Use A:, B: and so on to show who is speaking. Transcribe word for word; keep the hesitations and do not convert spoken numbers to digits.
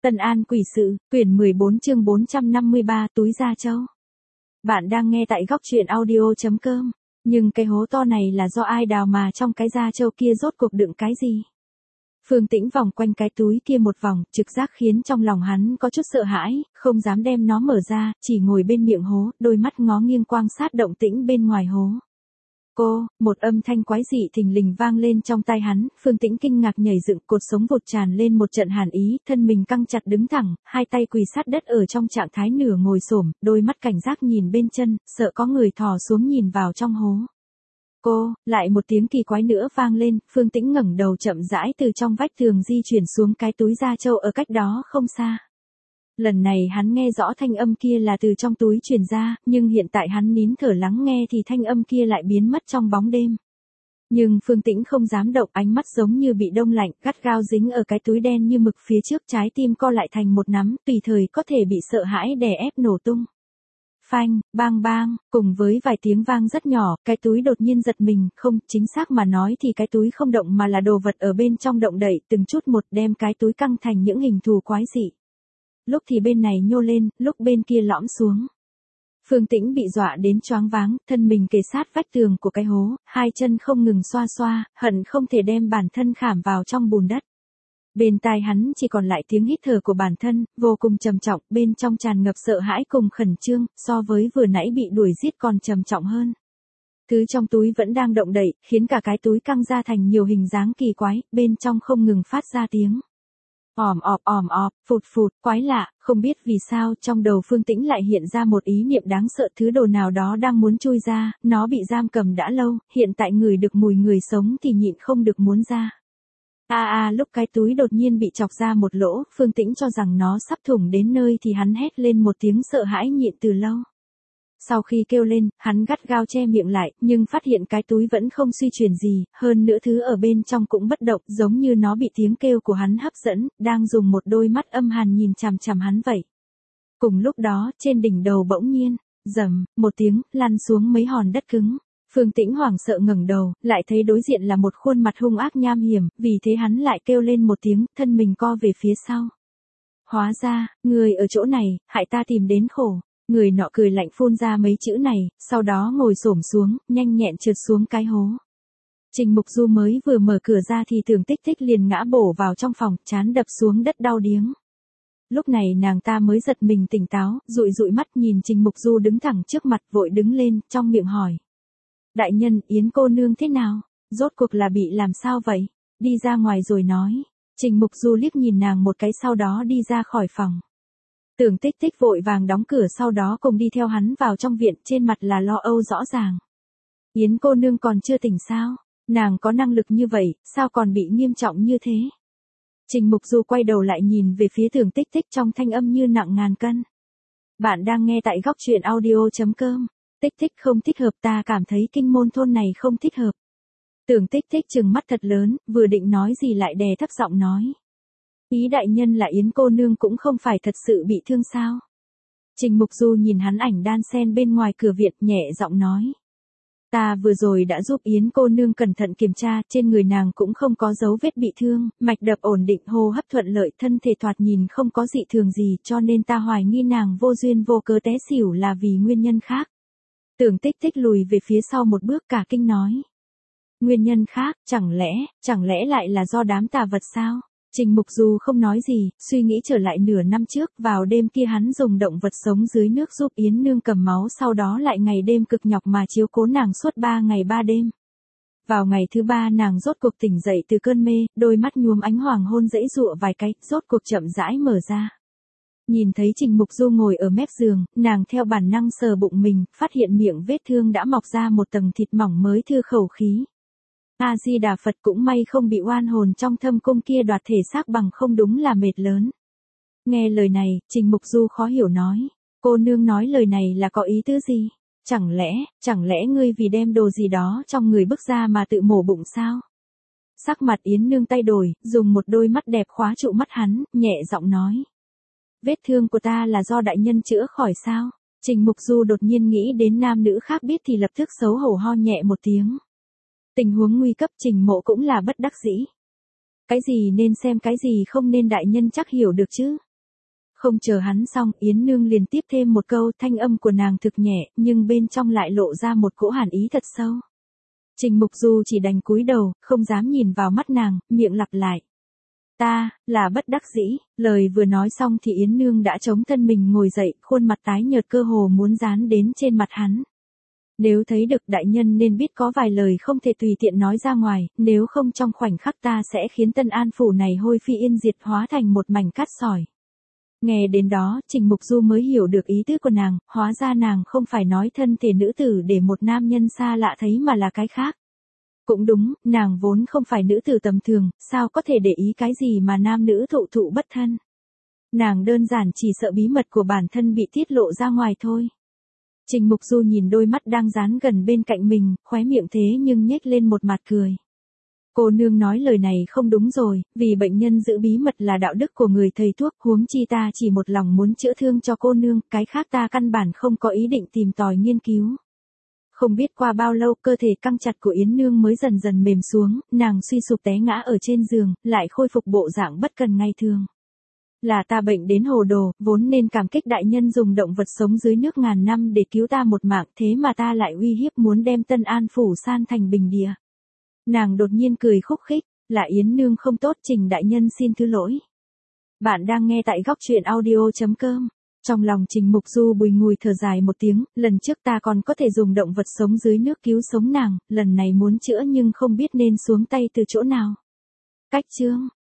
A: Tân An Quỷ Sự, quyển mười bốn chương bốn trăm năm mươi ba túi da trâu. Bạn đang nghe tại góc truyện audio chấm com. Nhưng cái hố to này là do ai đào mà trong cái da trâu kia rốt cuộc đựng cái gì? Phương Tĩnh vòng quanh cái túi kia một vòng, trực giác khiến trong lòng hắn có chút sợ hãi, không dám đem nó mở ra, chỉ ngồi bên miệng hố, đôi mắt ngó nghiêng quan sát động tĩnh bên ngoài hố. Cô, một âm thanh quái dị thình lình vang lên trong tai hắn, Phương Tĩnh kinh ngạc nhảy dựng, cột sống vụt tràn lên một trận hàn ý, thân mình căng chặt đứng thẳng, hai tay quỳ sát đất ở trong trạng thái nửa ngồi xổm, đôi mắt cảnh giác nhìn bên chân, sợ có người thò xuống nhìn vào trong hố. Cô, lại một tiếng kỳ quái nữa vang lên, Phương Tĩnh ngẩng đầu chậm rãi từ trong vách tường di chuyển xuống cái túi da trâu ở cách đó không xa. Lần này hắn nghe rõ thanh âm kia là từ trong túi truyền ra, nhưng hiện tại hắn nín thở lắng nghe thì thanh âm kia lại biến mất trong bóng đêm. Nhưng Phương Tĩnh không dám động, ánh mắt giống như bị đông lạnh, gắt gao dính ở cái túi đen như mực phía trước, trái tim co lại thành một nắm, tùy thời có thể bị sợ hãi đè ép nổ tung. Phanh, bang bang, cùng với vài tiếng vang rất nhỏ, cái túi đột nhiên giật mình, không, chính xác mà nói thì cái túi không động mà là đồ vật ở bên trong động đậy, từng chút một đem cái túi căng thành những hình thù quái dị. Lúc thì bên này nhô lên, lúc bên kia lõm xuống. Phương Tĩnh bị dọa đến choáng váng, thân mình kề sát vách tường của cái hố, hai chân không ngừng xoa xoa, hận không thể đem bản thân khảm vào trong bùn đất. Bên tai hắn chỉ còn lại tiếng hít thở của bản thân, vô cùng trầm trọng, bên trong tràn ngập sợ hãi cùng khẩn trương, so với vừa nãy bị đuổi giết còn trầm trọng hơn. Thứ trong túi vẫn đang động đậy, khiến cả cái túi căng ra thành nhiều hình dáng kỳ quái, bên trong không ngừng phát ra tiếng. Òm ọp òm ọp, phụt phụt, quái lạ, không biết vì sao trong đầu Phương Tĩnh lại hiện ra một ý niệm đáng sợ, thứ đồ nào đó đang muốn chui ra, nó bị giam cầm đã lâu, hiện tại người được mùi người sống thì nhịn không được muốn ra. A à, a à, lúc cái túi đột nhiên bị chọc ra một lỗ, Phương Tĩnh cho rằng nó sắp thủng đến nơi thì hắn hét lên một tiếng sợ hãi nhịn từ lâu. Sau khi kêu lên, hắn gắt gao che miệng lại, nhưng phát hiện cái túi vẫn không suy chuyển gì, hơn nữa thứ ở bên trong cũng bất động, giống như nó bị tiếng kêu của hắn hấp dẫn, đang dùng một đôi mắt âm hàn nhìn chằm chằm hắn vậy. Cùng lúc đó, trên đỉnh đầu bỗng nhiên, rầm, một tiếng, lăn xuống mấy hòn đất cứng. Phương Tĩnh hoảng sợ ngẩng đầu, lại thấy đối diện là một khuôn mặt hung ác nham hiểm, vì thế hắn lại kêu lên một tiếng, thân mình co về phía sau. Hóa ra, người ở chỗ này, hại ta tìm đến khổ. Người nọ cười lạnh phun ra mấy chữ này, sau đó ngồi xổm xuống, nhanh nhẹn trượt xuống cái hố. Trình Mục Du mới vừa mở cửa ra thì Tưởng Tích Tích liền ngã bổ vào trong phòng, trán đập xuống đất đau điếng. Lúc này nàng ta mới giật mình tỉnh táo, dụi dụi mắt nhìn Trình Mục Du đứng thẳng trước mặt, vội đứng lên, trong miệng hỏi. Đại nhân, Yến cô nương thế nào? Rốt cuộc là bị làm sao vậy? Đi ra ngoài rồi nói. Trình Mục Du liếc nhìn nàng một cái sau đó đi ra khỏi phòng. Tưởng Tích Tích vội vàng đóng cửa sau đó cùng đi theo hắn vào trong viện, trên mặt là lo âu rõ ràng. Yến cô nương còn chưa tỉnh sao? Nàng có năng lực như vậy, sao còn bị nghiêm trọng như thế? Trình Mục Du quay đầu lại nhìn về phía Tưởng Tích Tích trong thanh âm như nặng ngàn cân. Bạn đang nghe tại góc truyện audio chấm com. Tích Tích không thích hợp, ta cảm thấy kinh môn thôn này không thích hợp. Tưởng Tích Tích trừng mắt thật lớn, vừa định nói gì lại đè thấp giọng nói. Ý đại nhân là Yến cô nương cũng không phải thật sự bị thương sao? Trình Mục Du nhìn hắn ảnh đan sen bên ngoài cửa viện, nhẹ giọng nói. Ta vừa rồi đã giúp Yến cô nương cẩn thận kiểm tra, trên người nàng cũng không có dấu vết bị thương, mạch đập ổn định, hô hấp thuận lợi, thân thể thoạt nhìn không có dị thường gì, cho nên ta hoài nghi nàng vô duyên vô cớ té xỉu là vì nguyên nhân khác. Tưởng Tích Tích lùi về phía sau một bước cả kinh nói. Nguyên nhân khác, chẳng lẽ, chẳng lẽ lại là do đám tà vật sao? Trình Mục Du không nói gì, suy nghĩ trở lại nửa năm trước, vào đêm kia hắn dùng động vật sống dưới nước giúp Yến nương cầm máu, sau đó lại ngày đêm cực nhọc mà chiếu cố nàng suốt ba ngày ba đêm. Vào ngày thứ ba nàng rốt cuộc tỉnh dậy từ cơn mê, đôi mắt nhuốm ánh hoàng hôn dãy dụa vài cái, rốt cuộc chậm rãi mở ra. Nhìn thấy Trình Mục Du ngồi ở mép giường, nàng theo bản năng sờ bụng mình, phát hiện miệng vết thương đã mọc ra một tầng thịt mỏng mới thư khẩu khí. A-di-đà Phật, cũng may không bị oan hồn trong thâm cung kia đoạt thể xác, bằng không đúng là mệt lớn. Nghe lời này, Trình Mục Du khó hiểu nói. Cô nương nói lời này là có ý tứ gì? Chẳng lẽ, chẳng lẽ ngươi vì đem đồ gì đó trong người bức ra mà tự mổ bụng sao? Sắc mặt Yến nương tay đổi, dùng một đôi mắt đẹp khóa trụ mắt hắn, nhẹ giọng nói. Vết thương của ta là do đại nhân chữa khỏi sao? Trình Mục Du đột nhiên nghĩ đến nam nữ khác biết thì lập tức xấu hổ ho nhẹ một tiếng. Tình huống nguy cấp, Trình Mộ cũng là bất đắc dĩ. Cái gì nên xem, cái gì không nên, đại nhân chắc hiểu được chứ. Không chờ hắn xong, Yến Nương liền tiếp thêm một câu, thanh âm của nàng thực nhẹ, nhưng bên trong lại lộ ra một cỗ hàn ý thật sâu. Trình Mục Du chỉ đành cúi đầu, không dám nhìn vào mắt nàng, miệng lặp lại. Ta, là bất đắc dĩ, lời vừa nói xong thì Yến Nương đã chống thân mình ngồi dậy, khuôn mặt tái nhợt cơ hồ muốn dán đến trên mặt hắn. Nếu thấy được đại nhân nên biết có vài lời không thể tùy tiện nói ra ngoài, nếu không trong khoảnh khắc ta sẽ khiến Tân An phủ này hôi phi yên diệt hóa thành một mảnh cát sỏi. Nghe đến đó, Trình Mục Du mới hiểu được ý tứ của nàng, hóa ra nàng không phải nói thân thể nữ tử để một nam nhân xa lạ thấy mà là cái khác. Cũng đúng, nàng vốn không phải nữ tử tầm thường, sao có thể để ý cái gì mà nam nữ thụ thụ bất thân. Nàng đơn giản chỉ sợ bí mật của bản thân bị tiết lộ ra ngoài thôi. Trình Mục Du nhìn đôi mắt đang dán gần bên cạnh mình, khóe miệng thế nhưng nhếch lên một mặt cười. Cô nương nói lời này không đúng rồi, vì bệnh nhân giữ bí mật là đạo đức của người thầy thuốc, huống chi ta chỉ một lòng muốn chữa thương cho cô nương, cái khác ta căn bản không có ý định tìm tòi nghiên cứu. Không biết qua bao lâu cơ thể căng chặt của Yến Nương mới dần dần mềm xuống, nàng suy sụp té ngã ở trên giường, lại khôi phục bộ dạng bất cần ngày thường. Là ta bệnh đến hồ đồ, vốn nên cảm kích đại nhân dùng động vật sống dưới nước ngàn năm để cứu ta một mạng, thế mà ta lại uy hiếp muốn đem Tân An phủ san thành bình địa. Nàng đột nhiên cười khúc khích, là Yến Nương không tốt, Trình đại nhân xin thứ lỗi. Bạn đang nghe tại góc truyện audio chấm com. Trong lòng Trình Mục Du bùi ngùi thở dài một tiếng, lần trước ta còn có thể dùng động vật sống dưới nước cứu sống nàng, lần này muốn chữa nhưng không biết nên xuống tay từ chỗ nào. Cách chương